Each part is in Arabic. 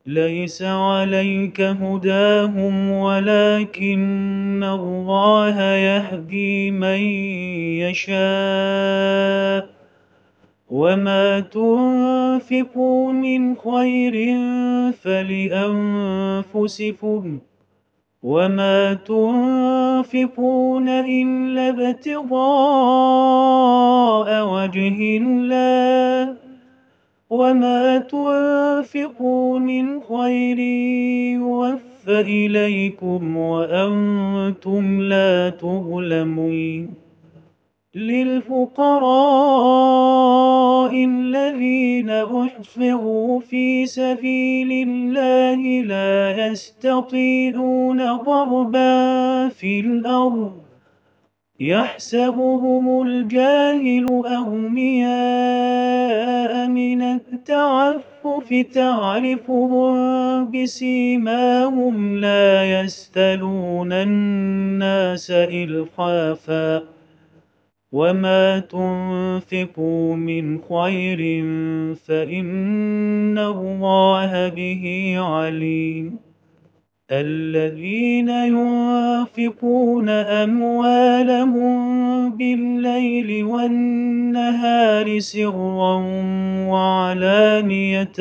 ليس عليك هداهم ولكن الله يهدي من يشاء وما تنفقوا من خير فلأنفسكم وما تنفقون إلا ابتغاء وجه الله وما تنفقوا من خير يوف إليكم وأنتم لا تظلمون للفقراء الذين أحصروا في سبيل الله لا يستطيعون ضربا في الأرض يحسبهم الجاهل أغنياء من التعفف تعرفهم بسيماهم لا يسألون الناس إلحافا وما تنفقوا من خير فإن الله به عليم الذين ينفقون أموالهم بالليل والنهار سرا وعلانية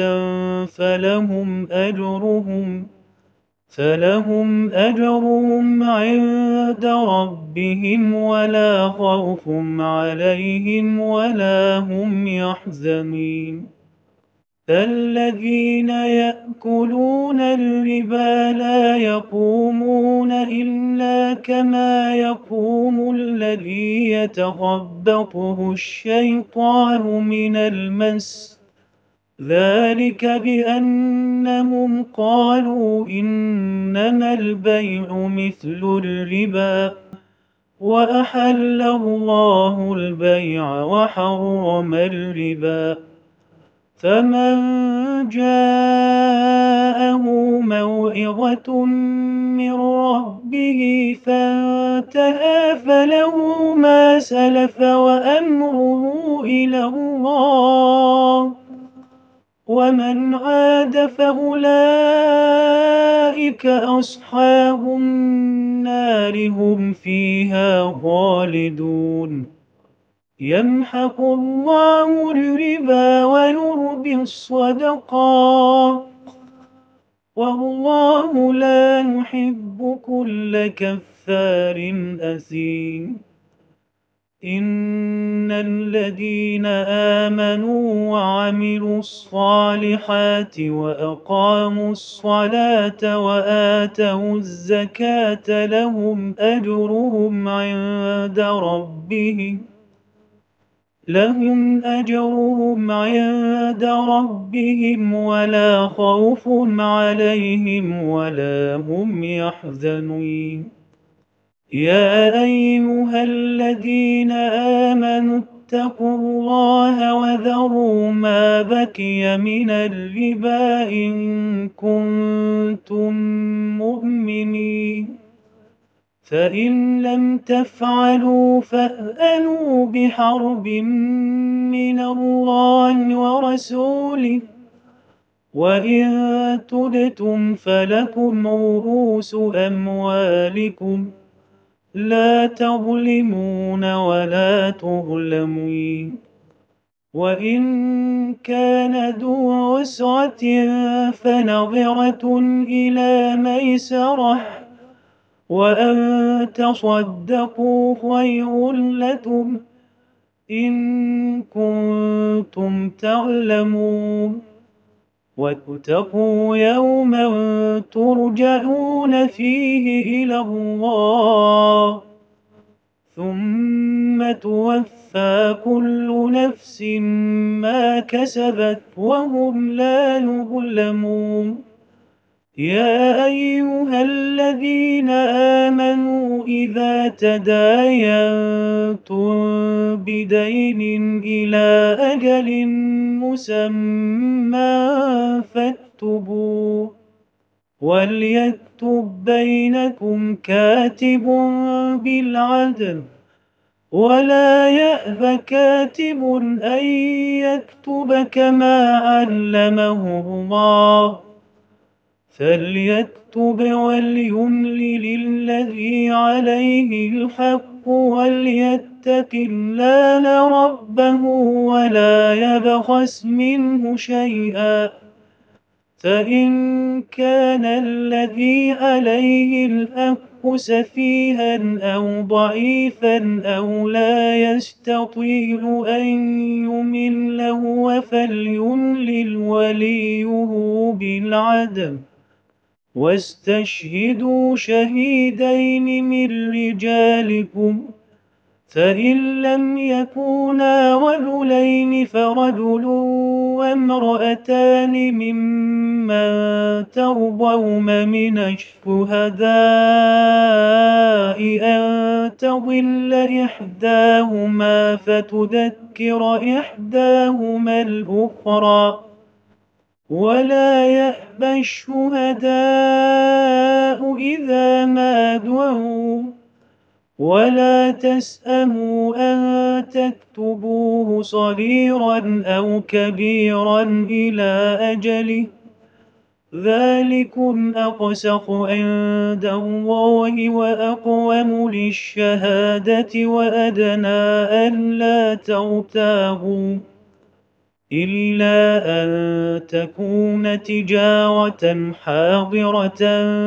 فلهم أجرهم عند ربهم ولا خوف عليهم ولا هم يحزنون الذين يأكلون الربا لا يقومون إلا كما يقوم الذي يتخبطه الشيطان من المس ذلك بأنهم قالوا إنما البيع مثل الربا وأحل الله البيع وحرم الربا فمن جاءه موعظة من ربه فانتهى فله ما سلف وأمره إلى الله ومن عاد فأولئك أصحاب النار هم فيها خالدون يمحق الله الربا ويربي الصدقات والله لا يحب كل كفار أثيم إن الذين آمنوا وعملوا الصالحات وأقاموا الصلاة وآتوا الزكاة لهم أجرهم عند ربهم ولا خوف عليهم ولا هم يحزنون يا أيها الذين آمنوا اتقوا الله وذروا ما بقي من الربا إن كنتم مؤمنين فإن لم تفعلوا فأذنوا بحرب من الله ورسوله وإن تبتم فلكم رؤوس أموالكم لا تظلمون ولا تظلمون وإن كان ذو عسرة فنظرة إلى ميسرة وأن تصدقوا خير لكم إن كنتم تعلمون واتقوا يوما ترجعون فيه إلى الله ثم توفى كل نفس ما كسبت وهم لا يظلمون يا أيها الذين آمنوا إذا تداينتم بدين إلى أجل مسمى فاكتبوه وليكتب بينكم كاتب بالعدل ولا يأب كاتب أن يكتب كما علمه الله فليكتب وليملل الذي عليه الحق وليتق الله ربه ولا يبخس منه شيئا، فإن كان الذي عليه الحق سفيها أو ضعيفا أو لا يستطيع أن يمل هو فليملل وليه بالعدل، واستشهدوا شهيدين من رجالكم، فإن لم يكونا رجلين فرجل وامرأتان ممن ترضون من الشهداء أن تضل إحداهما فتذكر إحداهما الأخرى، ولا يأبى الشهداء إذا ما دعوا، ولا تسأموا أن تكتبوه صغيرا أو كبيرا إلى أجله، ذلكم أقسط عند الله وأقوم للشهادة وأدنى ألا ترتابوا، إلا أن تكون تجارة حاضرة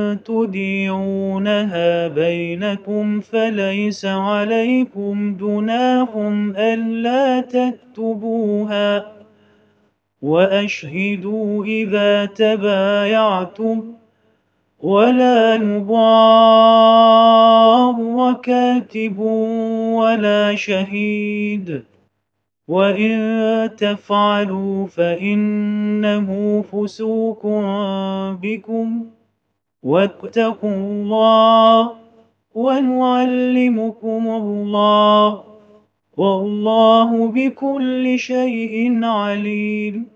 تديرونها بينكم فليس عليكم جناح ألا تكتبوها، وأشهدوا إذا تبايعتم، ولا يضار كاتب ولا شهيد، وإن تفعلوا فإنه فسوق بكم، واتقوا الله ويعلمكم الله، والله بكل شيء عليم.